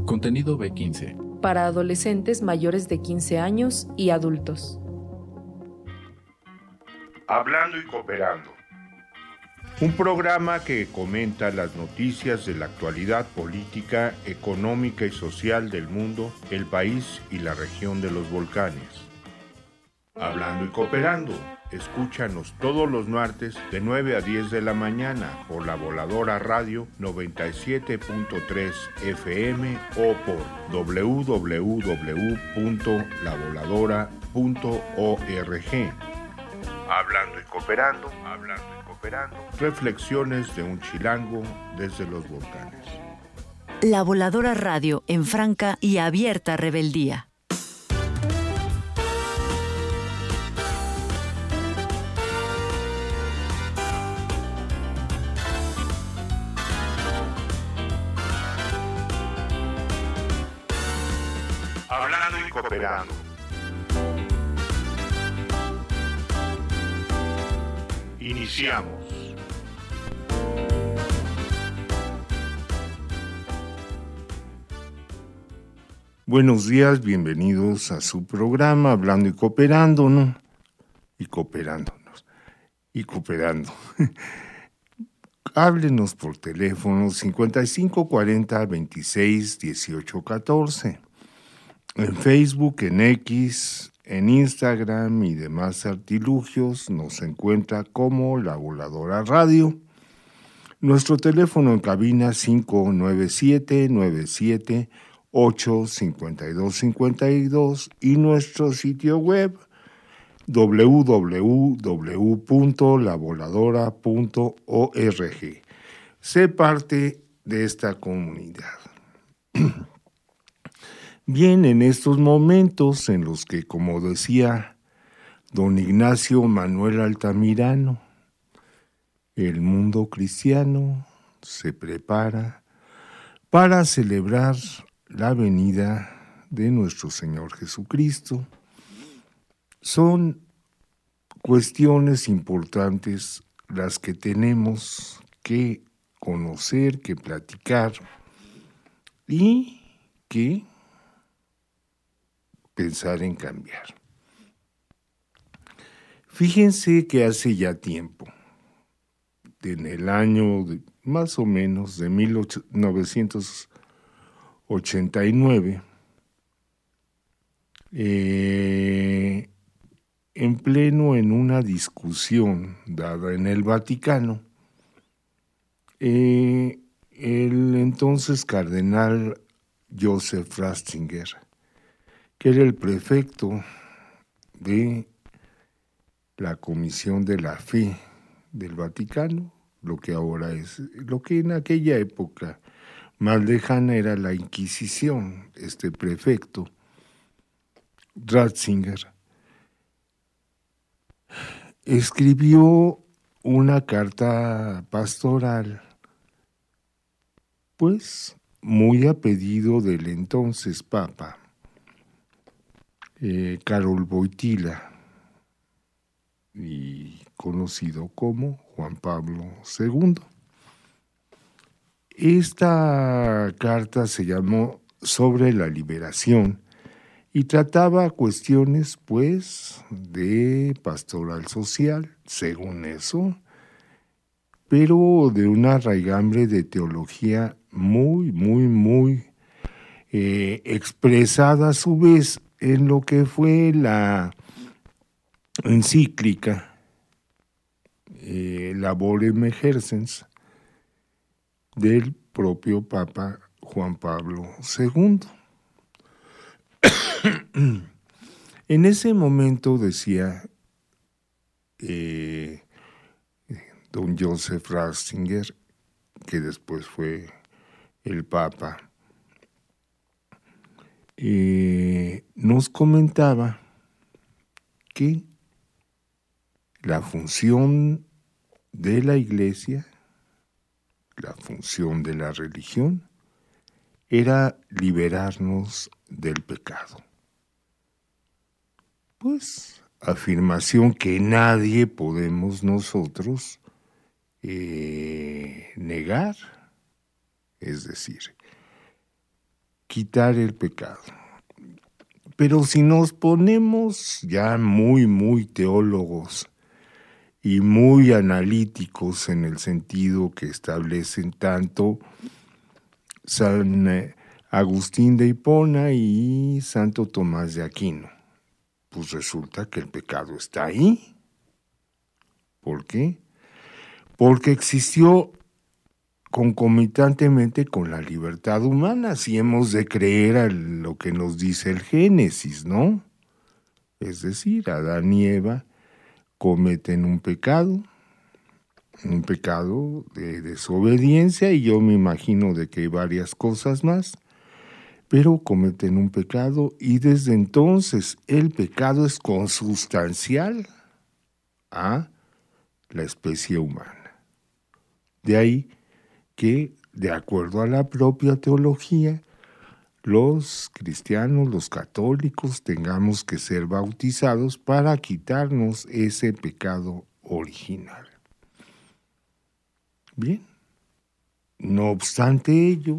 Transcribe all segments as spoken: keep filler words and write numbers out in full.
Contenido B quince. Para adolescentes mayores de quince años y adultos. Hablando y Cooperando. Un programa que comenta las noticias de la actualidad política, económica y social del mundo, el país y la región de los volcanes. Hablando y Cooperando. Escúchanos todos los martes de nueve a diez de la mañana por la Voladora Radio noventa y siete punto tres F M o por doble u doble u doble u punto la voladora punto org. Hablando y Cooperando, hablando y cooperando. Reflexiones de un chilango desde los volcanes. La Voladora Radio en franca y abierta rebeldía. Hablando y Cooperando. Iniciamos. Buenos días, bienvenidos a su programa Hablando y Cooperando, ¿no? Y cooperándonos. Y cooperando. Háblenos por teléfono cincuenta y cinco cuarenta veintiséis dieciocho catorce. En Facebook, en X, en Instagram y demás artilugios nos encuentra como La Voladora Radio. Nuestro teléfono en cabina cinco nueve siete nueve siete ocho cinco dos cinco dos y nuestro sitio web doble u doble u doble u punto la voladora punto org. Sé parte de esta comunidad. Bien, en estos momentos en los que, como decía don Ignacio Manuel Altamirano, el mundo cristiano se prepara para celebrar la venida de nuestro Señor Jesucristo, son cuestiones importantes las que tenemos que conocer, que platicar y que pensar en cambiar. Fíjense que hace ya tiempo, en el año de, más o menos de mil novecientos ochenta y nueve, eh, en pleno en una discusión dada en el Vaticano, eh, el entonces cardenal Joseph Ratzinger, que era el prefecto de la Comisión de la Fe del Vaticano, lo que ahora es, lo que en aquella época más lejana era la Inquisición. Este prefecto, Ratzinger, escribió una carta pastoral, pues muy a pedido del entonces Papa, Eh, Karol Wojtyła, y conocido como Juan Pablo segundo. Esta carta se llamó Sobre la Liberación y trataba cuestiones, pues, de pastoral social, según eso, pero de una raigambre de teología muy, muy, muy eh, expresada a su vez en lo que fue la encíclica eh, Laborem Exercens del propio Papa Juan Pablo segundo. En ese momento decía eh, don Joseph Ratzinger, que después fue el Papa, Eh, nos comentaba que la función de la Iglesia, la función de la religión, era liberarnos del pecado. Pues, afirmación que nadie podemos nosotros eh, negar. Es decir, quitar el pecado. Pero si nos ponemos ya muy, muy teólogos y muy analíticos en el sentido que establecen tanto San Agustín de Hipona y Santo Tomás de Aquino, pues resulta que el pecado está ahí. ¿Por qué? Porque existió concomitantemente con la libertad humana, si hemos de creer a lo que nos dice el Génesis, ¿no? Es decir, Adán y Eva cometen un pecado, un pecado de desobediencia, y yo me imagino de que hay varias cosas más, pero cometen un pecado y desde entonces el pecado es consustancial a la especie humana. De ahí que, de acuerdo a la propia teología, los cristianos, los católicos, tengamos que ser bautizados para quitarnos ese pecado original. Bien, no obstante ello,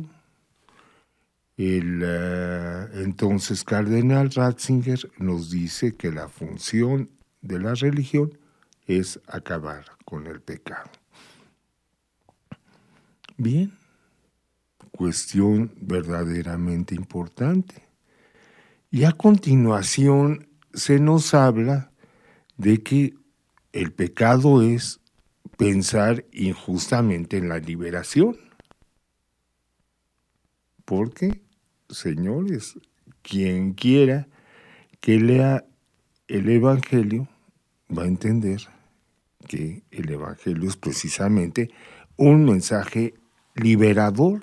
el uh, entonces cardenal Ratzinger nos dice que la función de la religión es acabar con el pecado. Bien, cuestión verdaderamente importante. Y a continuación se nos habla de que el pecado es pensar injustamente en la liberación. Porque, señores, quien quiera que lea el Evangelio va a entender que el Evangelio es precisamente un mensaje liberador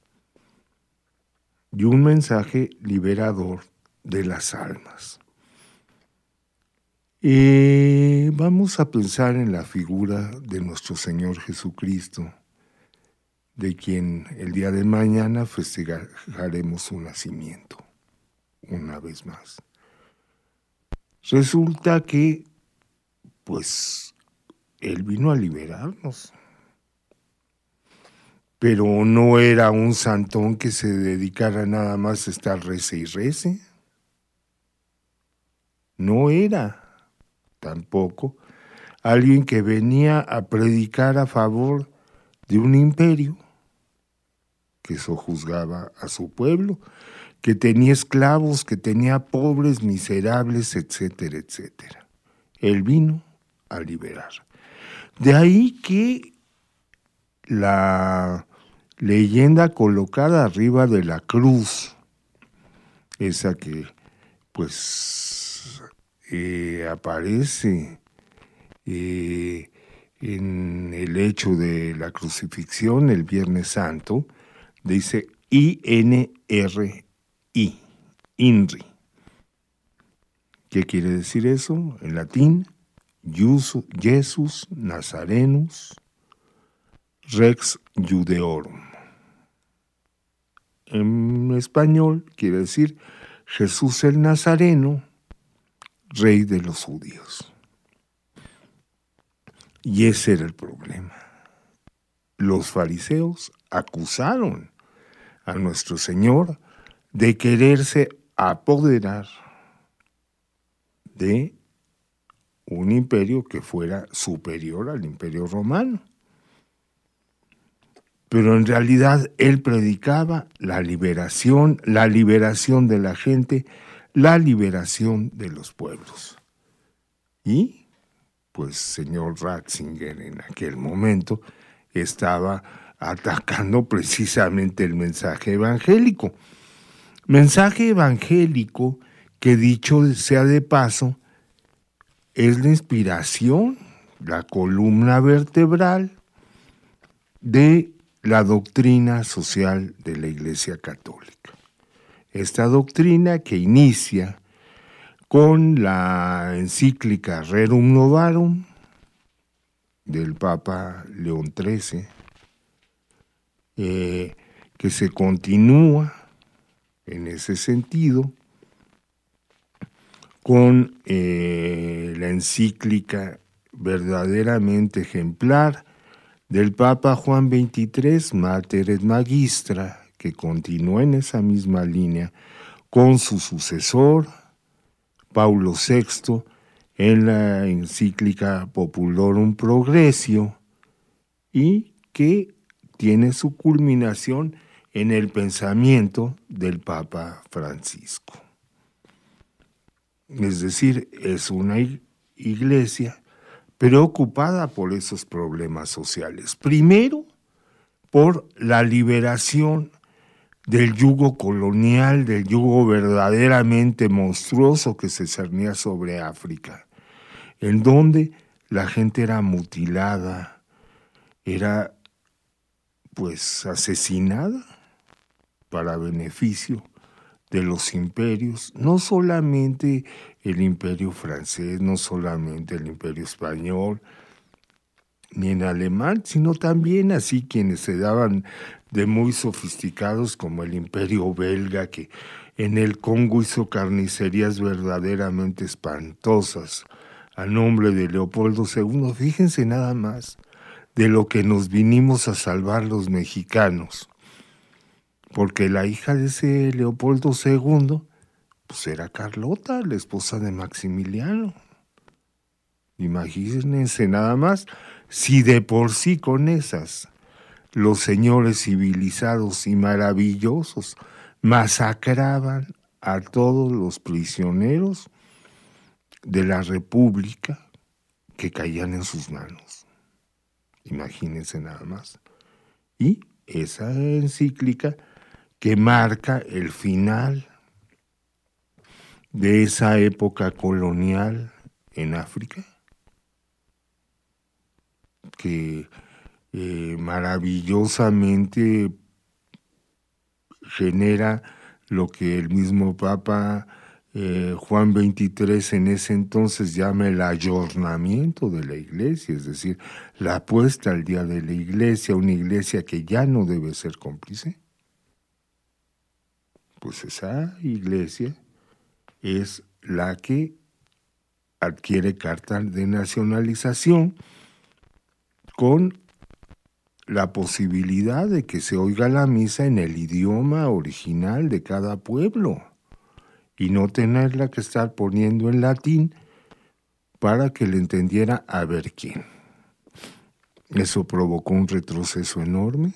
y un mensaje liberador de las almas. Eh, vamos a pensar en la figura de nuestro Señor Jesucristo, de quien el día de mañana festejaremos su nacimiento, una vez más. Resulta que, pues, Él vino a liberarnos. Pero no era un santón que se dedicara nada más a estar rece y rece. No era tampoco alguien que venía a predicar a favor de un imperio que sojuzgaba a su pueblo, que tenía esclavos, que tenía pobres, miserables, etcétera, etcétera. Él vino a liberar. De ahí que la leyenda colocada arriba de la cruz, esa que pues eh, aparece eh, en el hecho de la crucifixión el Viernes Santo, dice I N R I, INRI. ¿Qué quiere decir eso? En latín, Jesus Nazarenus Rex Judeorum. En español quiere decir Jesús el Nazareno, Rey de los judíos. Y ese era el problema. Los fariseos acusaron a nuestro Señor de quererse apoderar de un imperio que fuera superior al imperio romano. Pero en realidad él predicaba la liberación, la liberación de la gente, la liberación de los pueblos. Y, pues, señor Ratzinger en aquel momento estaba atacando precisamente el mensaje evangélico. Mensaje evangélico que, dicho sea de paso, es la inspiración, la columna vertebral de la doctrina social de la Iglesia Católica. Esta doctrina que inicia con la encíclica Rerum Novarum del Papa León trece, eh, que se continúa en ese sentido con eh, la encíclica verdaderamente ejemplar del Papa Juan veintitrés, Mater et Magistra, que continuó en esa misma línea con su sucesor, Paulo sexto, en la encíclica Populorum Progressio, y que tiene su culminación en el pensamiento del Papa Francisco. Es decir, es una iglesia preocupada por esos problemas sociales. Primero, por la liberación del yugo colonial, del yugo verdaderamente monstruoso que se cernía sobre África, en donde la gente era mutilada, era pues asesinada para beneficio de los imperios, no solamente el imperio francés, no solamente el imperio español, ni en alemán, sino también así quienes se daban de muy sofisticados como el imperio belga, que en el Congo hizo carnicerías verdaderamente espantosas a nombre de Leopoldo segundo. Fíjense nada más de lo que nos vinimos a salvar los mexicanos, porque la hija de ese Leopoldo segundo pues era Carlota, la esposa de Maximiliano. Imagínense nada más, si de por sí con esas los señores civilizados y maravillosos masacraban a todos los prisioneros de la República que caían en sus manos. Imagínense nada más. Y esa encíclica que marca el final de esa época colonial en África, que eh, maravillosamente genera lo que el mismo Papa eh, Juan veintitrés en ese entonces llama el ayornamiento de la iglesia, es decir, la puesta al día de la iglesia, una iglesia que ya no debe ser cómplice. Pues esa iglesia es la que adquiere carta de nacionalización con la posibilidad de que se oiga la misa en el idioma original de cada pueblo y no tenerla que estar poniendo en latín para que le entendiera a ver quién. Eso provocó un retroceso enorme,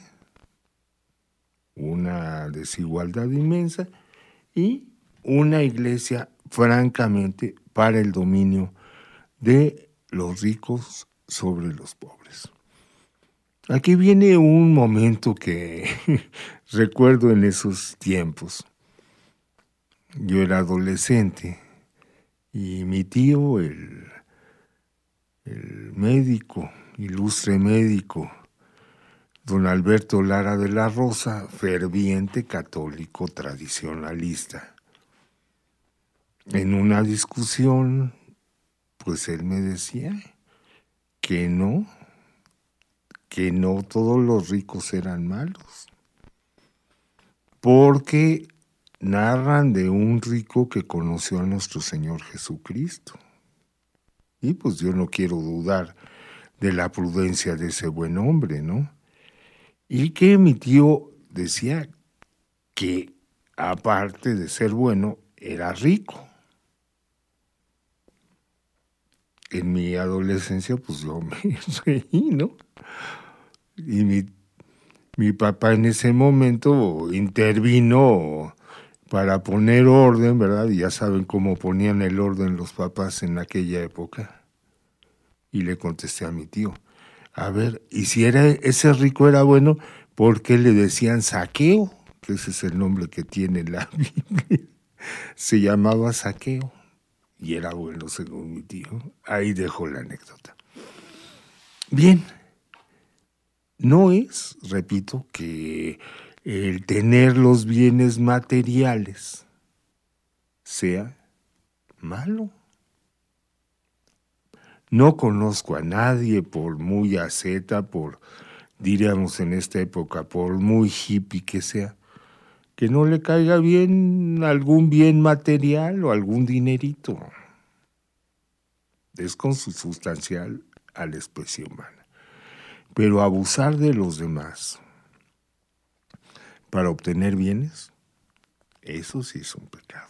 una desigualdad inmensa y una iglesia francamente para el dominio de los ricos sobre los pobres. Aquí viene un momento que recuerdo en esos tiempos. Yo era adolescente y mi tío, el, el médico, ilustre médico, don Alberto Lara de la Rosa, ferviente católico tradicionalista. En una discusión, pues él me decía que no, que no todos los ricos eran malos, porque narran de un rico que conoció a nuestro Señor Jesucristo. Y pues yo no quiero dudar de la prudencia de ese buen hombre, ¿no? Y que mi tío decía que, aparte de ser bueno, era rico. En mi adolescencia, pues yo me reí, ¿no? Y mi, mi papá en ese momento intervino para poner orden, ¿verdad? Y ya saben cómo ponían el orden los papás en aquella época. Y le contesté a mi tío, a ver, y si era ese rico era bueno, ¿por qué le decían Saqueo? Que ese es el nombre que tiene la Biblia. Se llamaba Saqueo. Y era bueno, según mi tío. Ahí dejo la anécdota. Bien, no es, repito, que el tener los bienes materiales sea malo. No conozco a nadie, por muy asceta, por, diríamos en esta época, por muy hippie que sea, que no le caiga bien algún bien material o algún dinerito. Es consustancial a la especie humana. Pero abusar de los demás, para obtener bienes, eso sí es un pecado.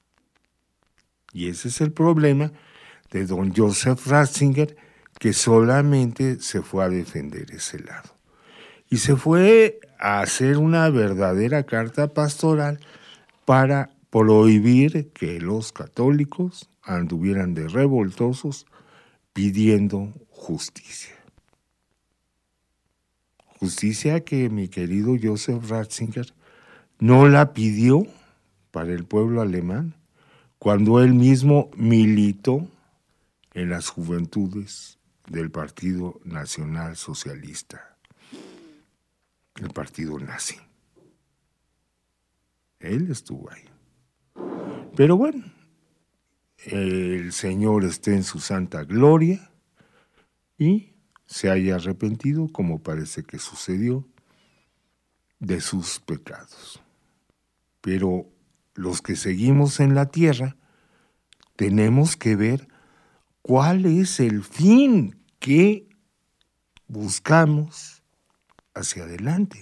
Y ese es el problema de don Joseph Ratzinger, que solamente se fue a defender ese lado. Y se fue a hacer una verdadera carta pastoral para prohibir que los católicos anduvieran de revoltosos pidiendo justicia. Justicia que mi querido Joseph Ratzinger no la pidió para el pueblo alemán cuando él mismo militó en las juventudes del Partido Nacional Socialista, el partido nazi. Él estuvo ahí. Pero bueno, el Señor esté en su santa gloria y se haya arrepentido, como parece que sucedió, de sus pecados. Pero los que seguimos en la tierra tenemos que ver cuál es el fin que buscamos hacia adelante.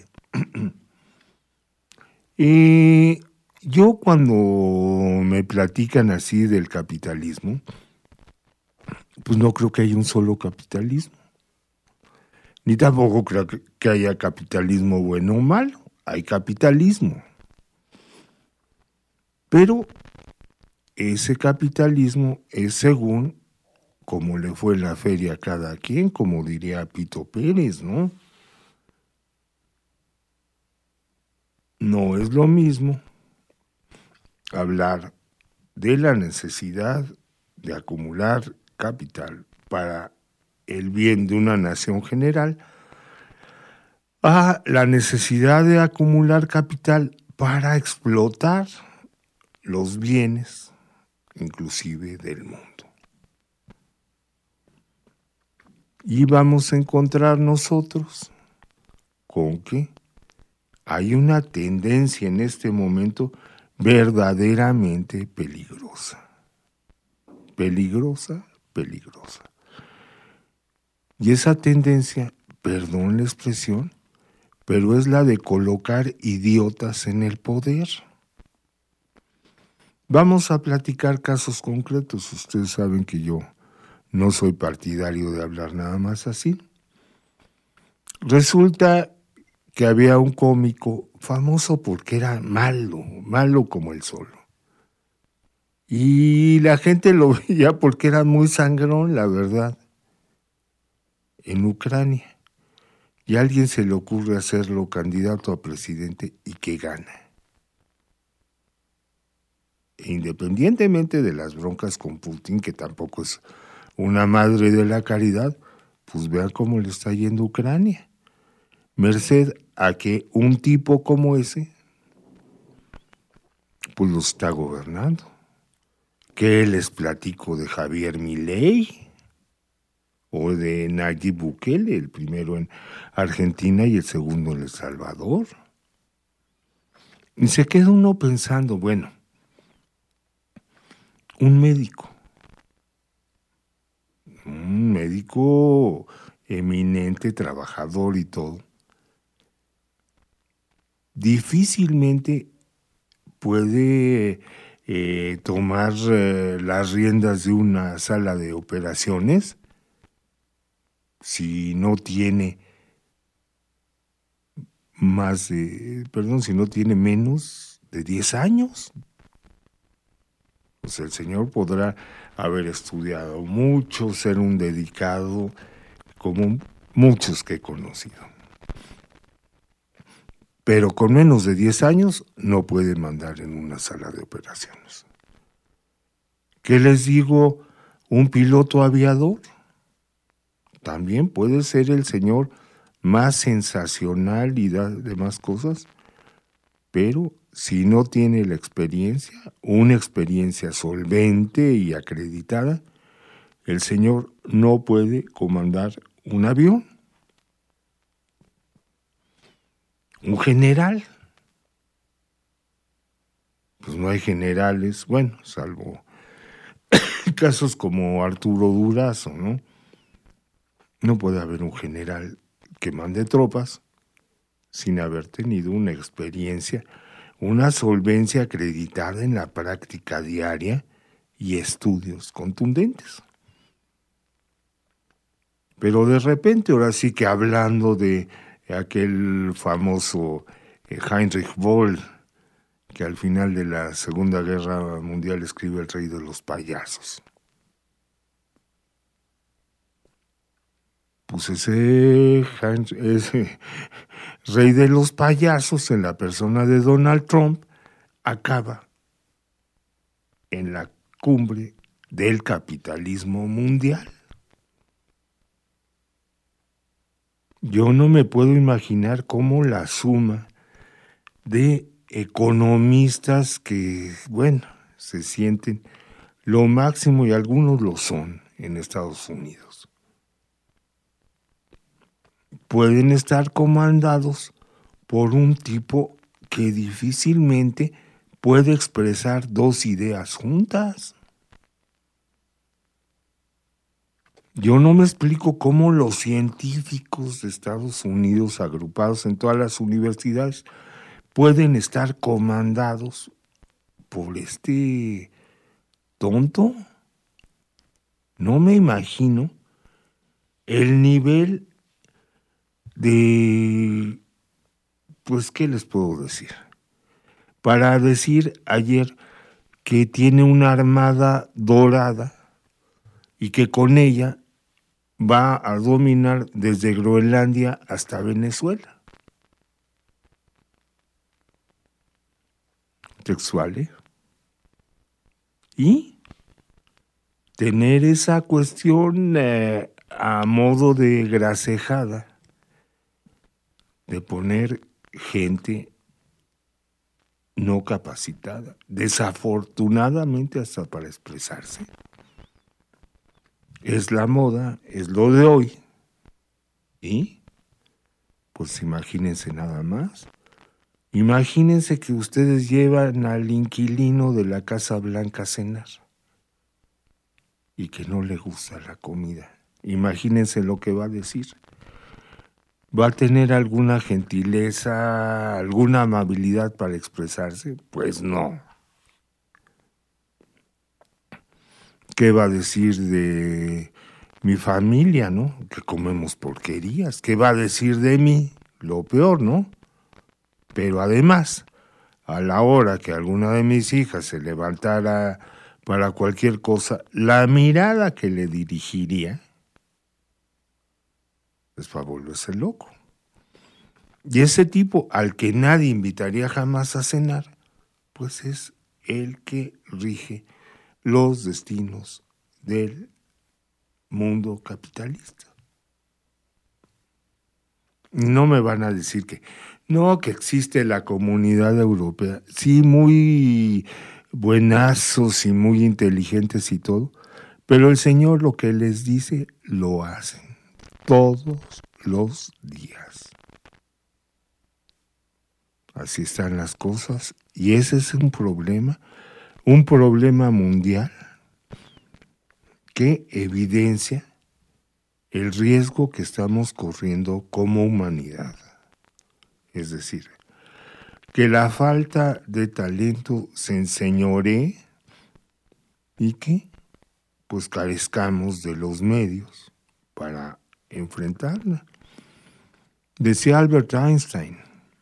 Y yo cuando me platican así del capitalismo, pues no creo que haya un solo capitalismo. Ni tampoco creo que haya capitalismo bueno o malo. Hay capitalismo. Pero ese capitalismo es según como le fue en la feria a cada quien, como diría Pito Pérez, ¿no? No es lo mismo hablar de la necesidad de acumular capital para el bien de una nación general a la necesidad de acumular capital para explotar los bienes, inclusive del mundo. Y vamos a encontrar nosotros con que hay una tendencia en este momento verdaderamente peligrosa. Peligrosa, peligrosa. Y esa tendencia, perdón la expresión, pero es la de colocar idiotas en el poder. Vamos a platicar casos concretos. Ustedes saben que yo no soy partidario de hablar nada más así. Resulta que había un cómico famoso porque era malo, malo como el sol. Y la gente lo veía porque era muy sangrón, la verdad, en Ucrania. Y a alguien se le ocurre hacerlo candidato a presidente y que gana. E independientemente de las broncas con Putin, que tampoco es una madre de la caridad, pues vean cómo le está yendo a Ucrania. Merced a que un tipo como ese, pues lo está gobernando. ¿Qué les platico de Javier Milei? O de Nayib Bukele, el primero en Argentina y el segundo en El Salvador. Y se queda uno pensando, bueno, un médico, un médico eminente, trabajador y todo, difícilmente puede eh, tomar eh, las riendas de una sala de operaciones si no tiene más de, perdón, si no tiene menos de diez años. Pues el señor podrá haber estudiado mucho, ser un dedicado, como muchos que he conocido. Pero con menos de diez años no puede mandar en una sala de operaciones. ¿Qué les digo? Un piloto aviador también puede ser el señor más sensacional y demás cosas, pero si no tiene la experiencia, una experiencia solvente y acreditada, el señor no puede comandar un avión. Un general, pues no hay generales, bueno, salvo casos como Arturo Durazo, ¿no? No puede haber un general que mande tropas sin haber tenido una experiencia, una solvencia acreditada en la práctica diaria y estudios contundentes. Pero de repente, ahora sí que hablando de aquel famoso Heinrich Böll, que al final de la Segunda Guerra Mundial escribe El Rey de los Payasos. Pues ese, ese Rey de los Payasos, en la persona de Donald Trump, acaba en la cumbre del capitalismo mundial. Yo no me puedo imaginar cómo la suma de economistas que, bueno, se sienten lo máximo, y algunos lo son en Estados Unidos, pueden estar comandados por un tipo que difícilmente puede expresar dos ideas juntas. Yo no me explico cómo los científicos de Estados Unidos, agrupados en todas las universidades, pueden estar comandados por este tonto. No me imagino el nivel de, pues, ¿qué les puedo decir? Para decir ayer que tiene una armada dorada y que con ella va a dominar desde Groenlandia hasta Venezuela. Textual, ¿eh? Y tener esa cuestión eh, a modo de gracejada, de poner gente no capacitada, desafortunadamente hasta para expresarse. Es la moda, es lo de hoy. Y, pues imagínense nada más. Imagínense que ustedes llevan al inquilino de la Casa Blanca a cenar y que no le gusta la comida. Imagínense lo que va a decir. ¿Va a tener alguna gentileza, alguna amabilidad para expresarse? Pues no. ¿Qué va a decir de mi familia, no? Que comemos porquerías. ¿Qué va a decir de mí? Lo peor, ¿no? Pero además, a la hora que alguna de mis hijas se levantara para cualquier cosa, la mirada que le dirigiría es para volverse loco. Y ese tipo al que nadie invitaría jamás a cenar, pues es el que rige los destinos del mundo capitalista. No me van a decir que no, que existe la Comunidad Europea. Sí, muy buenazos y muy inteligentes y todo, pero el Señor lo que les dice lo hacen todos los días. Así están las cosas, y ese es un problema, un problema mundial que evidencia el riesgo que estamos corriendo como humanidad. Es decir, que la falta de talento se enseñoree y que pues carezcamos de los medios para enfrentarla. Decía Albert Einstein,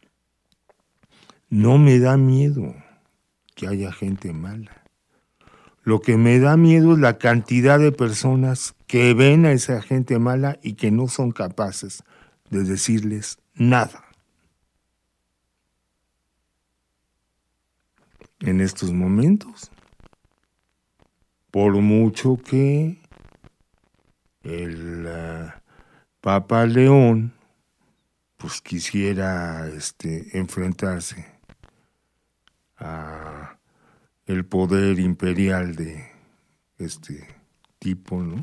no me da miedo que haya gente mala. Lo que me da miedo es la cantidad de personas que ven a esa gente mala y que no son capaces de decirles nada. En estos momentos, por mucho que el uh, Papa León pues quisiera este, enfrentarse a el poder imperial de este tipo, ¿no?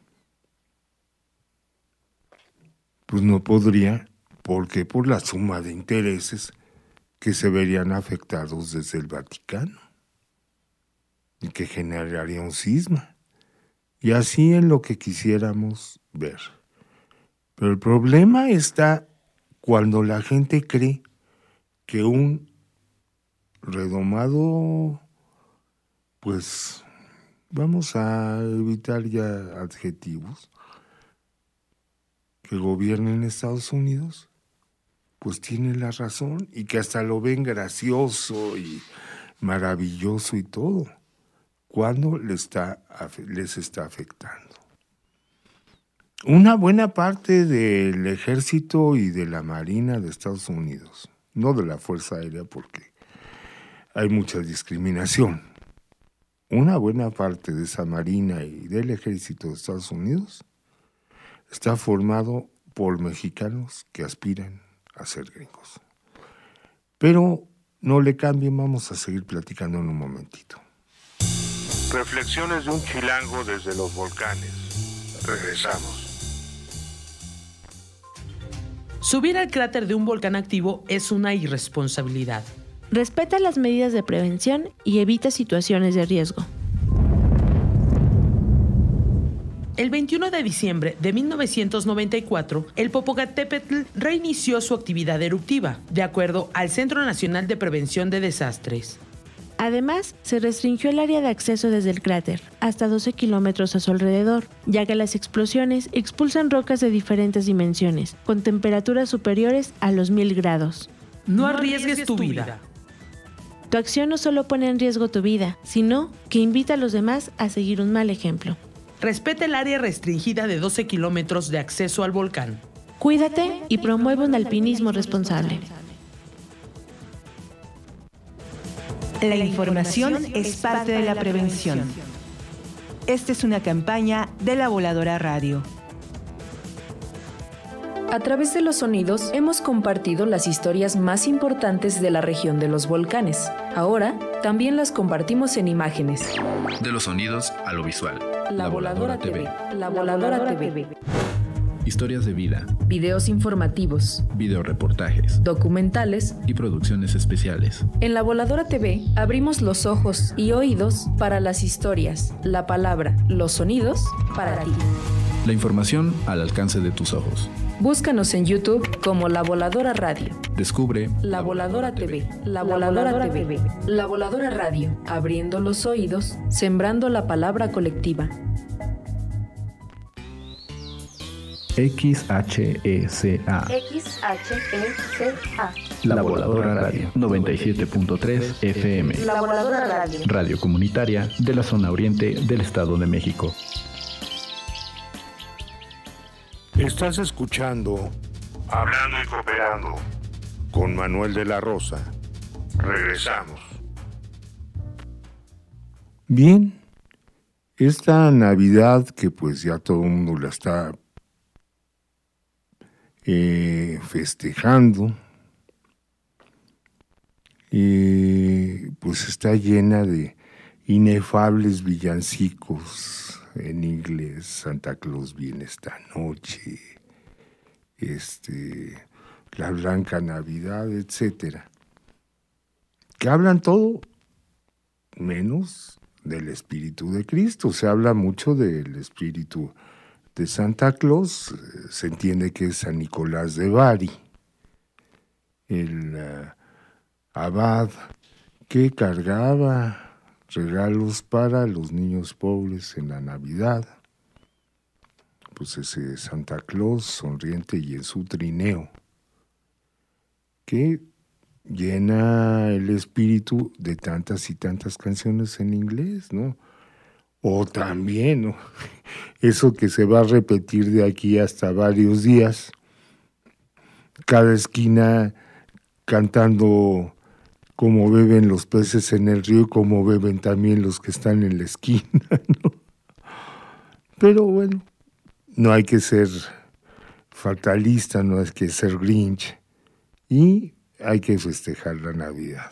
Pues no podría, porque por la suma de intereses que se verían afectados desde el Vaticano y que generaría un cisma, y así en lo que quisiéramos ver. Pero el problema está cuando la gente cree que un redomado, pues vamos a evitar ya adjetivos, que gobierna en Estados Unidos, pues tiene la razón y que hasta lo ven gracioso y maravilloso y todo, cuando les está, les está afectando. Una buena parte del ejército y de la marina de Estados Unidos, no de la Fuerza Aérea porque hay mucha discriminación, una buena parte de esa marina y del ejército de Estados Unidos está formado por mexicanos que aspiran a ser gringos. Pero no le cambien, vamos a seguir platicando en un momentito. Reflexiones de un chilango desde los volcanes. Regresamos. Subir al cráter de un volcán activo es una irresponsabilidad. Respeta las medidas de prevención y evita situaciones de riesgo. El veintiuno de diciembre de mil novecientos noventa y cuatro, el Popocatépetl reinició su actividad eruptiva, de acuerdo al Centro Nacional de Prevención de Desastres. Además, se restringió el área de acceso desde el cráter, hasta doce kilómetros a su alrededor, ya que las explosiones expulsan rocas de diferentes dimensiones, con temperaturas superiores a los mil grados. No arriesgues tu vida. Tu acción no solo pone en riesgo tu vida, sino que invita a los demás a seguir un mal ejemplo. Respeta el área restringida de doce kilómetros de acceso al volcán. Cuídate y promueve un alpinismo responsable. La información es parte de la prevención. Esta es una campaña de La Voladora Radio. A través de los sonidos hemos compartido las historias más importantes de la región de los volcanes. Ahora también las compartimos en imágenes. De los sonidos a lo visual. La, la Voladora, Voladora T V. T V. La Voladora, Voladora T V. Historias de vida. Videos informativos. Videoreportajes. Documentales. Y producciones especiales. En La Voladora T V abrimos los ojos y oídos para las historias, la palabra, los sonidos para ti. La información al alcance de tus ojos. Búscanos en YouTube como La Voladora Radio. Descubre La Voladora T V. La Voladora T V. La Voladora Radio. Abriendo los oídos, sembrando la palabra colectiva. X H E C A. X H E C A. La Voladora Radio, noventa y siete punto tres F M. La Voladora Radio. Radio comunitaria de la zona oriente del Estado de México. Estás escuchando Hablando y Cooperando con Manuel de la Rosa. Regresamos. Bien, esta Navidad que pues ya todo el mundo la está eh, festejando, eh, pues está llena de inefables villancicos. En inglés, Santa Claus viene esta noche, este, la Blanca Navidad, etcétera, que hablan todo menos del espíritu de Cristo. Se habla mucho del espíritu de Santa Claus, se entiende que es San Nicolás de Bari, el uh, abad que cargaba regalos para los niños pobres en la Navidad. Pues ese Santa Claus sonriente y en su trineo, que llena el espíritu de tantas y tantas canciones en inglés, ¿no? O también, ¿no? Eso que se va a repetir de aquí hasta varios días, cada esquina cantando como beben los peces en el río y como beben también los que están en la esquina, ¿no? Pero bueno, no hay que ser fatalista, no hay que ser Grinch, y hay que festejar la Navidad.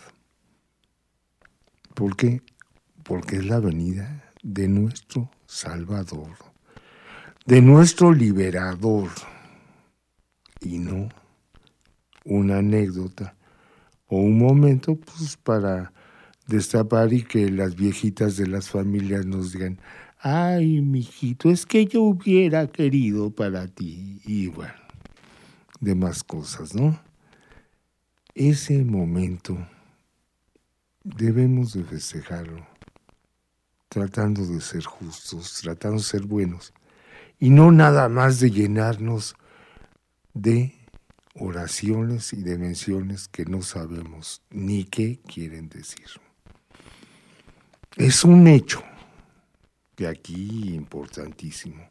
¿Por qué? Porque es la venida de nuestro Salvador, de nuestro liberador, y no una anécdota o un momento pues para destapar y que las viejitas de las familias nos digan: ay, mijito, es que yo hubiera querido para ti. Y bueno, demás cosas, ¿no? Ese momento debemos de festejarlo, tratando de ser justos, tratando de ser buenos, y no nada más de llenarnos de oraciones y de menciones que no sabemos ni qué quieren decir. Es un hecho de aquí importantísimo,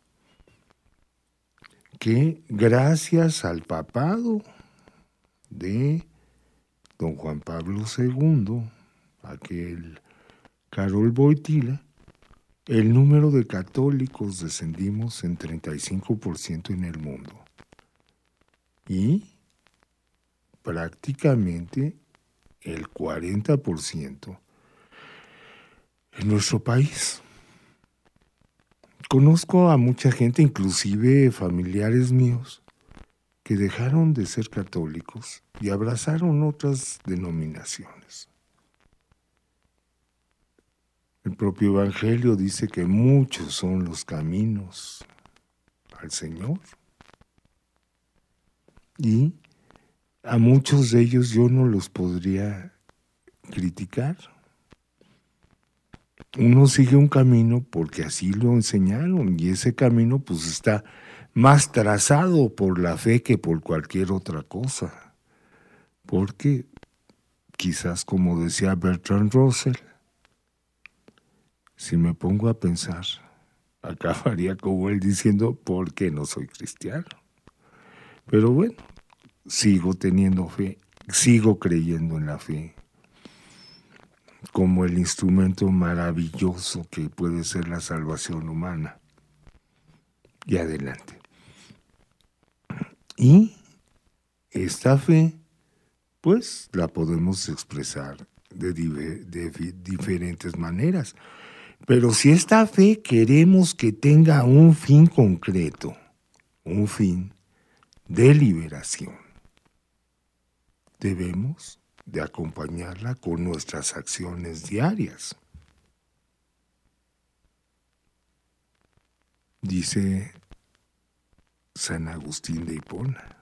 que gracias al papado de don Juan Pablo segundo, aquel Karol Wojtyła, el número de católicos descendimos en treinta y cinco por ciento en el mundo. Y prácticamente el cuarenta por ciento en nuestro país. Conozco a mucha gente, inclusive familiares míos, que dejaron de ser católicos y abrazaron otras denominaciones. El propio Evangelio dice que muchos son los caminos al Señor. Y a muchos de ellos yo no los podría criticar. Uno sigue un camino porque así lo enseñaron, y ese camino pues está más trazado por la fe que por cualquier otra cosa. Porque quizás, como decía Bertrand Russell, si me pongo a pensar, acabaría como él diciendo, ¿por qué no soy cristiano? Pero bueno, sigo teniendo fe, sigo creyendo en la fe como el instrumento maravilloso que puede ser la salvación humana. Y adelante. Y esta fe, pues, la podemos expresar de, de, de diferentes maneras. Pero si esta fe queremos que tenga un fin concreto, un fin de liberación, debemos de acompañarla con nuestras acciones diarias. Dice San Agustín de Hipona,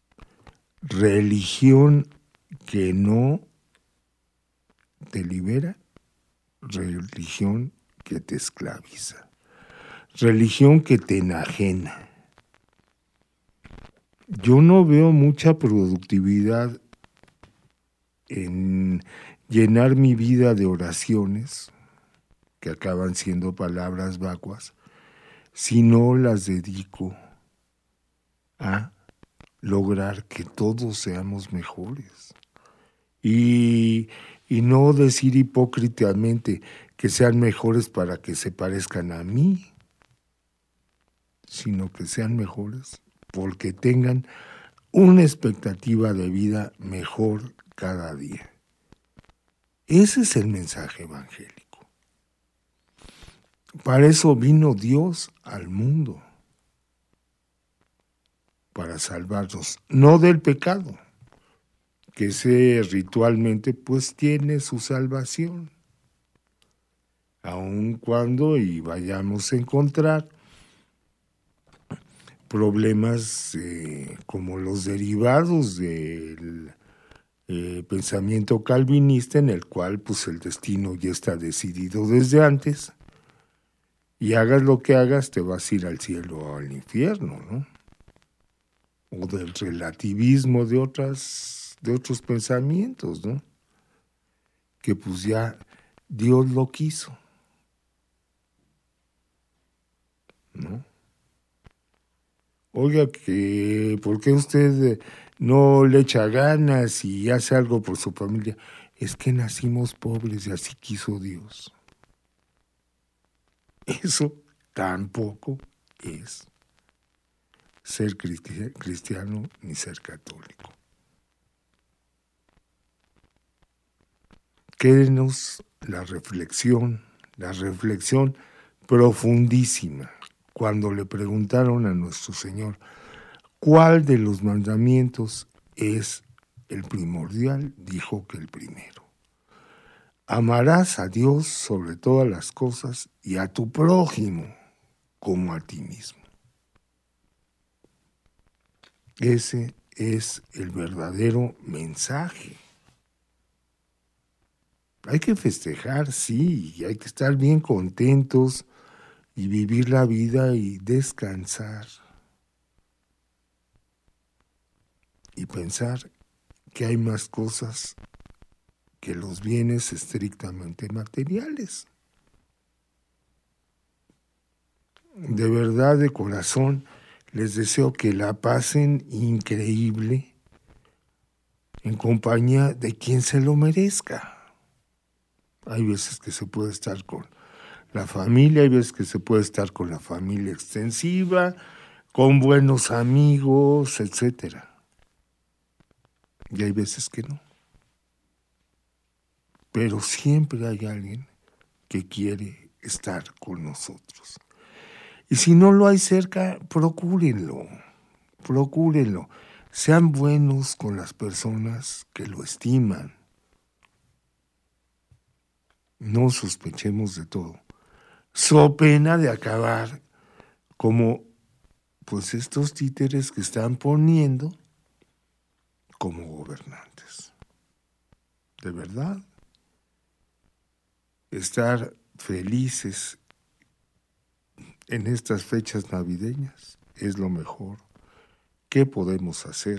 religión que no te libera, religión que te esclaviza, religión que te enajena. Yo no veo mucha productividad en llenar mi vida de oraciones, que acaban siendo palabras vacuas, si no las dedico a lograr que todos seamos mejores. Y, y no decir hipócritamente que sean mejores para que se parezcan a mí, sino que sean mejores porque tengan una expectativa de vida mejor cada día. Ese es el mensaje evangélico. Para eso vino Dios al mundo, para salvarnos, no del pecado, que ese ritualmente pues tiene su salvación, aun cuando y vayamos a encontrar problemas eh, como los derivados del eh, pensamiento calvinista, en el cual pues el destino ya está decidido desde antes, y hagas lo que hagas te vas a ir al cielo o al infierno, ¿no? O del relativismo de otras de otros pensamientos, ¿no? Que pues ya Dios lo quiso, ¿no? Oiga, que ¿por qué usted no le echa ganas y hace algo por su familia? Es que nacimos pobres y así quiso Dios. Eso tampoco es ser cristiano ni ser católico. Quédenos la reflexión, la reflexión profundísima. Cuando le preguntaron a nuestro Señor cuál de los mandamientos es el primordial, dijo que el primero. Amarás a Dios sobre todas las cosas y a tu prójimo como a ti mismo. Ese es el verdadero mensaje. Hay que festejar, sí, y hay que estar bien contentos y vivir la vida y descansar. Y pensar que hay más cosas que los bienes estrictamente materiales. De verdad, de corazón, les deseo que la pasen increíble en compañía de quien se lo merezca. Hay veces que se puede estar con la familia, hay veces que se puede estar con la familia extensiva, con buenos amigos, etcétera. Y hay veces que no. Pero siempre hay alguien que quiere estar con nosotros. Y si no lo hay cerca, procúrenlo, procúrenlo. Sean buenos con las personas que lo estiman. No sospechemos de todo, so pena de acabar como pues estos títeres que están poniendo como gobernantes. De verdad, estar felices en estas fechas navideñas es lo mejor que podemos hacer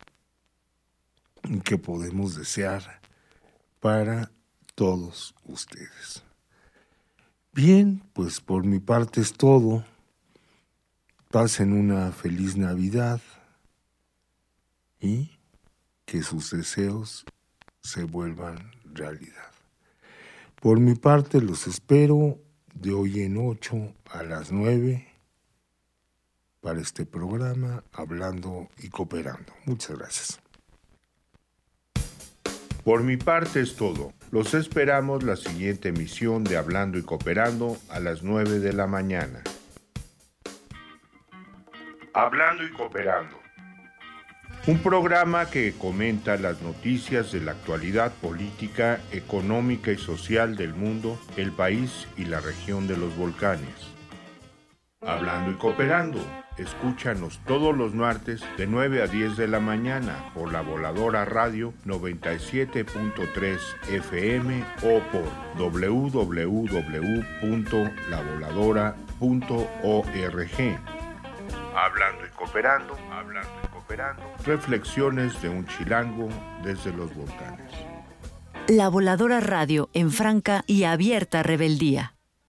y que podemos desear para todos ustedes. Bien, pues por mi parte es todo. Pasen una feliz Navidad y que sus deseos se vuelvan realidad. Por mi parte los espero de hoy en ocho a las nueve para este programa Hablando y Cooperando. Muchas gracias. Por mi parte es todo. Los esperamos la siguiente emisión de Hablando y Cooperando a las nueve de la mañana. Hablando y Cooperando. Un programa que comenta las noticias de la actualidad política, económica y social del mundo, el país y la región de los volcanes. Hablando y Cooperando. Escúchanos todos los martes de nueve a diez de la mañana por la Voladora Radio noventa y siete punto tres F M o por doble u doble u doble u punto la voladora punto org. Hablando y Cooperando, hablando y cooperando. Reflexiones de un chilango desde los volcanes. La Voladora Radio en franca y abierta rebeldía.